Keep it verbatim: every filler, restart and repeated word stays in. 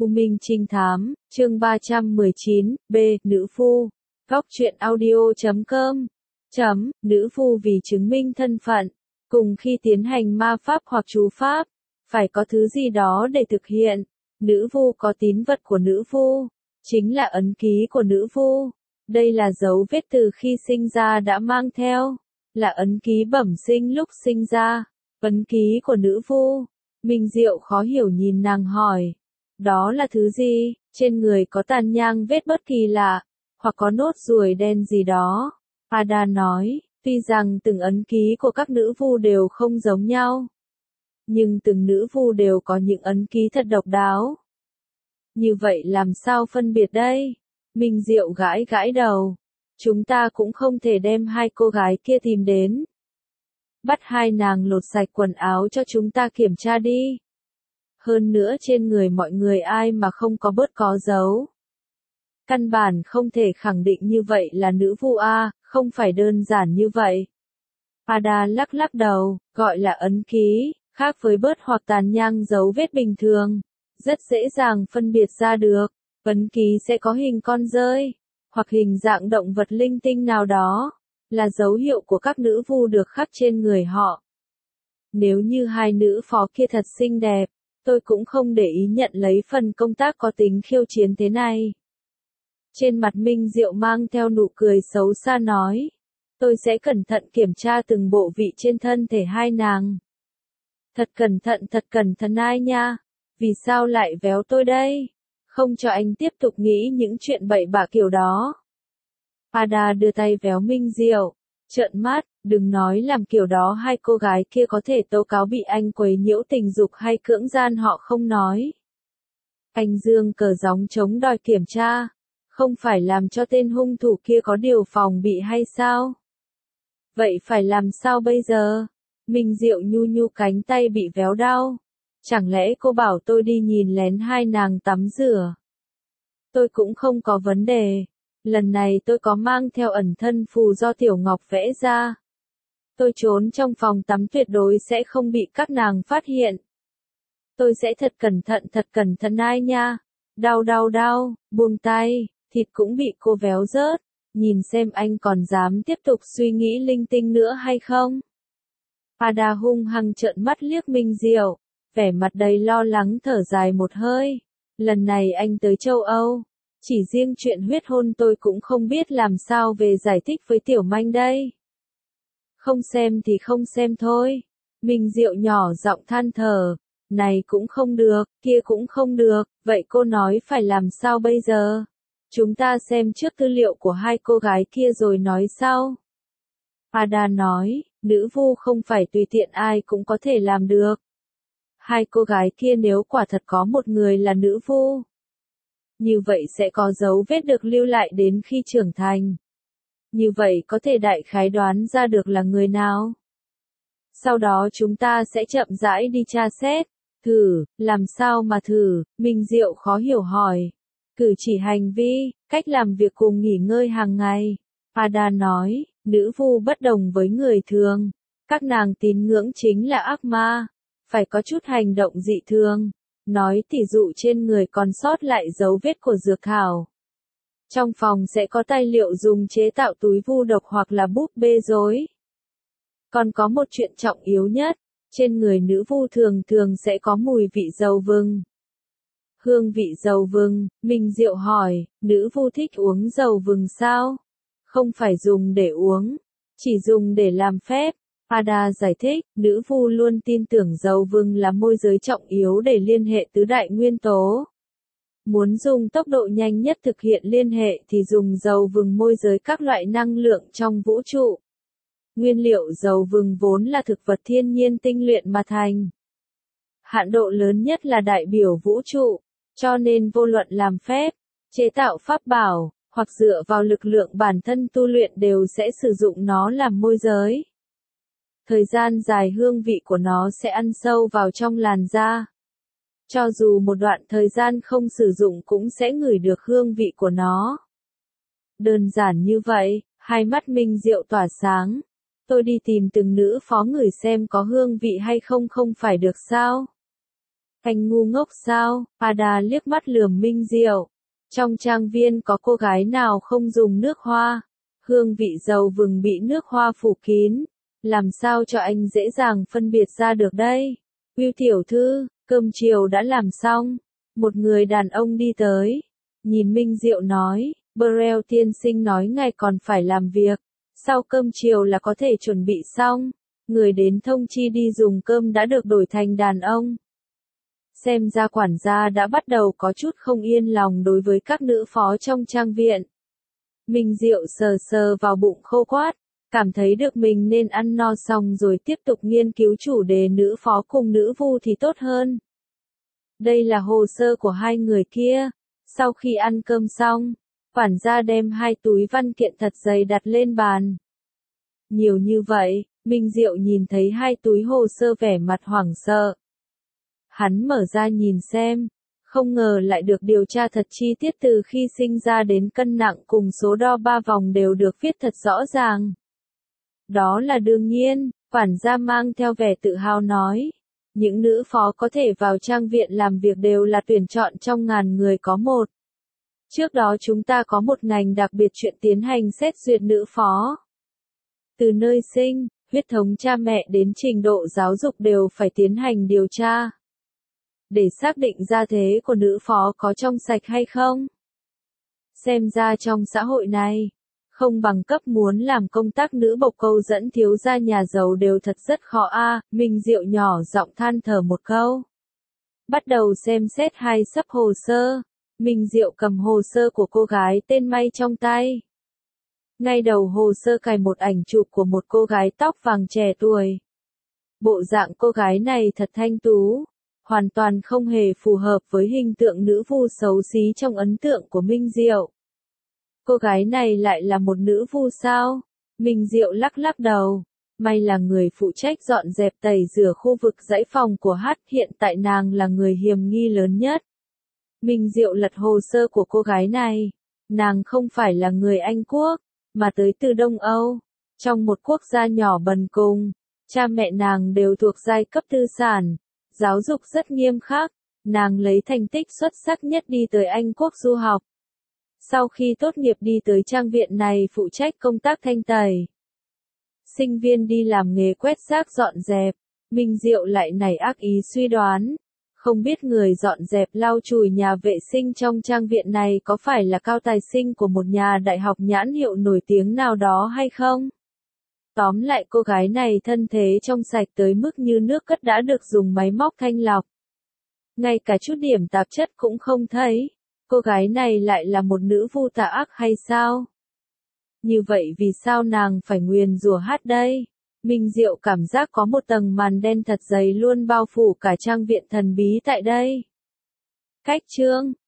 U Minh Trinh Thám, chương ba trăm mười chín, B, Nữ Phu. Góc truyện audio chấm com. Chấm, nữ phu vì chứng minh thân phận, cùng khi tiến hành ma pháp hoặc chú pháp, phải có thứ gì đó để thực hiện. Nữ vu có tín vật của nữ vu, chính là ấn ký của nữ vu. Đây là dấu vết từ khi sinh ra đã mang theo, là ấn ký bẩm sinh lúc sinh ra, ấn ký của nữ vu. Minh Diệu khó hiểu nhìn nàng hỏi, đó là thứ gì? Trên người có tàn nhang vết bất kỳ lạ, hoặc có nốt ruồi đen gì đó. Ada nói, tuy rằng từng ấn ký của các nữ vu đều không giống nhau, nhưng từng nữ vu đều có những ấn ký thật độc đáo. Như vậy làm sao phân biệt đây? Minh Diệu gãi gãi đầu. Chúng ta cũng không thể đem hai cô gái kia tìm đến. Bắt hai nàng lột sạch quần áo cho chúng ta kiểm tra đi. Hơn nữa trên người mọi người ai mà không có bớt có dấu. Căn bản không thể khẳng định như vậy là nữ vu a, không phải đơn giản như vậy. Ada lắc lắc đầu, gọi là ấn ký, khác với bớt hoặc tàn nhang dấu vết bình thường. Rất dễ dàng phân biệt ra được, ấn ký sẽ có hình con dơi, hoặc hình dạng động vật linh tinh nào đó, là dấu hiệu của các nữ vu được khắc trên người họ. Nếu như hai nữ phó kia thật xinh đẹp, tôi cũng không để ý nhận lấy phần công tác có tính khiêu chiến thế này. Trên mặt Minh Diệu mang theo nụ cười xấu xa nói, tôi sẽ cẩn thận kiểm tra từng bộ vị trên thân thể hai nàng. Thật cẩn thận, thật cẩn thận ai nha, vì sao lại véo tôi đây? Không cho anh tiếp tục nghĩ những chuyện bậy bạ kiểu đó. Ada đưa tay véo Minh Diệu, trợn mắt, đừng nói làm kiểu đó hai cô gái kia có thể tố cáo bị anh quấy nhiễu tình dục hay cưỡng gian họ không nói. Anh dương cờ gióng chống đòi kiểm tra, không phải làm cho tên hung thủ kia có điều phòng bị hay sao? Vậy phải làm sao bây giờ? Minh Diệu nhu nhu cánh tay bị véo đau. Chẳng lẽ cô bảo tôi đi nhìn lén hai nàng tắm rửa? Tôi cũng không có vấn đề. Lần này tôi có mang theo ẩn thân phù do Tiểu Ngọc vẽ ra. Tôi trốn trong phòng tắm tuyệt đối sẽ không bị các nàng phát hiện. Tôi sẽ thật cẩn thận, thật cẩn thận ai nha. Đau đau đau, buông tay, thịt cũng bị cô véo rớt. Nhìn xem anh còn dám tiếp tục suy nghĩ linh tinh nữa hay không? Ada hung hăng trợn mắt liếc Minh Diệu, vẻ mặt đầy lo lắng thở dài một hơi. Lần này anh tới châu Âu, chỉ riêng chuyện huyết hôn tôi cũng không biết làm sao về giải thích với Tiểu Manh đây. Không xem thì không xem thôi. Minh Diệu nhỏ giọng than thở, này cũng không được, kia cũng không được, vậy cô nói phải làm sao bây giờ? Chúng ta xem trước tư liệu của hai cô gái kia rồi nói sau. Ada nói, nữ vu không phải tùy tiện ai cũng có thể làm được. Hai cô gái kia nếu quả thật có một người là nữ vu, như vậy sẽ có dấu vết được lưu lại đến khi trưởng thành. Như vậy có thể đại khái đoán ra được là người nào. Sau đó chúng ta sẽ chậm rãi đi tra xét. Thử, làm sao mà thử? Minh Diệu khó hiểu hỏi. Cử chỉ hành vi, cách làm việc cùng nghỉ ngơi hàng ngày. Ada nói, nữ vu bất đồng với người thường. Các nàng tín ngưỡng chính là ác ma. Phải có chút hành động dị thường. Nói tỉ dụ trên người còn sót lại dấu vết của dược thảo. Trong phòng sẽ có tài liệu dùng chế tạo túi vu độc hoặc là búp bê rối. Còn có một chuyện trọng yếu nhất, trên người nữ vu thường thường sẽ có mùi vị dầu vừng. Hương vị dầu vừng, Minh Diệu hỏi, nữ vu thích uống dầu vừng sao? Không phải dùng để uống, chỉ dùng để làm phép. Ada giải thích, nữ vu luôn tin tưởng dầu vừng là môi giới trọng yếu để liên hệ tứ đại nguyên tố. Muốn dùng tốc độ nhanh nhất thực hiện liên hệ thì dùng dầu vừng môi giới các loại năng lượng trong vũ trụ. Nguyên liệu dầu vừng vốn là thực vật thiên nhiên tinh luyện mà thành. Hạn độ lớn nhất là đại biểu vũ trụ, cho nên vô luận làm phép, chế tạo pháp bảo, hoặc dựa vào lực lượng bản thân tu luyện đều sẽ sử dụng nó làm môi giới. Thời gian dài hương vị của nó sẽ ăn sâu vào trong làn da. Cho dù một đoạn thời gian không sử dụng cũng sẽ ngửi được hương vị của nó. Đơn giản như vậy, hai mắt Minh Diệu tỏa sáng. Tôi đi tìm từng nữ phó ngửi xem có hương vị hay không không phải được sao? Anh ngu ngốc sao? Ada liếc mắt lườm Minh Diệu. Trong trang viên có cô gái nào không dùng nước hoa? Hương vị dầu vừng bị nước hoa phủ kín. Làm sao cho anh dễ dàng phân biệt ra được đây? Will tiểu thư, cơm chiều đã làm xong. Một người đàn ông đi tới. Nhìn Minh Diệu nói, Burrell tiên sinh nói ngài còn phải làm việc. Sau cơm chiều là có thể chuẩn bị xong. Người đến thông chi đi dùng cơm đã được đổi thành đàn ông. Xem ra quản gia đã bắt đầu có chút không yên lòng đối với các nữ phó trong trang viện. Minh Diệu sờ sờ vào bụng khô quát, cảm thấy được mình nên ăn no xong rồi tiếp tục nghiên cứu chủ đề nữ phó cùng nữ vu thì tốt hơn. Đây là hồ sơ của hai người kia. Sau khi ăn cơm xong, quản gia đem hai túi văn kiện thật dày đặt lên bàn. Nhiều như vậy, Minh Diệu nhìn thấy hai túi hồ sơ vẻ mặt hoảng sợ. Hắn mở ra nhìn xem, không ngờ lại được điều tra thật chi tiết từ khi sinh ra đến cân nặng cùng số đo ba vòng đều được viết thật rõ ràng. Đó là đương nhiên, quản gia mang theo vẻ tự hào nói. Những nữ phó có thể vào trang viện làm việc đều là tuyển chọn trong ngàn người có một. Trước đó chúng ta có một ngành đặc biệt chuyện tiến hành xét duyệt nữ phó. Từ nơi sinh, huyết thống cha mẹ đến trình độ giáo dục đều phải tiến hành điều tra. Để xác định gia thế của nữ phó có trong sạch hay không. Xem ra trong xã hội này, không bằng cấp muốn làm công tác nữ bộc câu dẫn thiếu gia nhà giàu đều thật rất khó a. À. Minh Diệu nhỏ giọng than thở một câu. Bắt đầu xem xét hai sấp hồ sơ. Minh Diệu cầm hồ sơ của cô gái tên May trong tay. Ngay đầu hồ sơ cài một ảnh chụp của một cô gái tóc vàng trẻ tuổi. Bộ dạng cô gái này thật thanh tú, hoàn toàn không hề phù hợp với hình tượng nữ vu xấu xí trong ấn tượng của Minh Diệu. Cô gái này lại là một nữ vu sao? Minh Diệu lắc lắc đầu. May là người phụ trách dọn dẹp tẩy rửa khu vực dãy phòng của Hát, hiện tại nàng là người hiểm nghi lớn nhất. Minh Diệu lật hồ sơ của cô gái này. Nàng không phải là người Anh quốc, mà tới từ Đông Âu. Trong một quốc gia nhỏ bần cùng, cha mẹ nàng đều thuộc giai cấp tư sản, giáo dục rất nghiêm khắc. Nàng lấy thành tích xuất sắc nhất đi tới Anh quốc du học. Sau khi tốt nghiệp đi tới trang viện này phụ trách công tác thanh tẩy. Sinh viên đi làm nghề quét rác dọn dẹp. Minh Diệu lại nảy ác ý suy đoán. Không biết người dọn dẹp lau chùi nhà vệ sinh trong trang viện này có phải là cao tài sinh của một nhà đại học nhãn hiệu nổi tiếng nào đó hay không? Tóm lại cô gái này thân thế trong sạch tới mức như nước cất đã được dùng máy móc thanh lọc. Ngay cả chút điểm tạp chất cũng không thấy. Cô gái này lại là một nữ vu tà ác hay sao? Như vậy vì sao nàng phải nguyền rủa Hát đây? Minh Diệu cảm giác có một tầng màn đen thật dày luôn bao phủ cả trang viện thần bí tại đây. Cách chương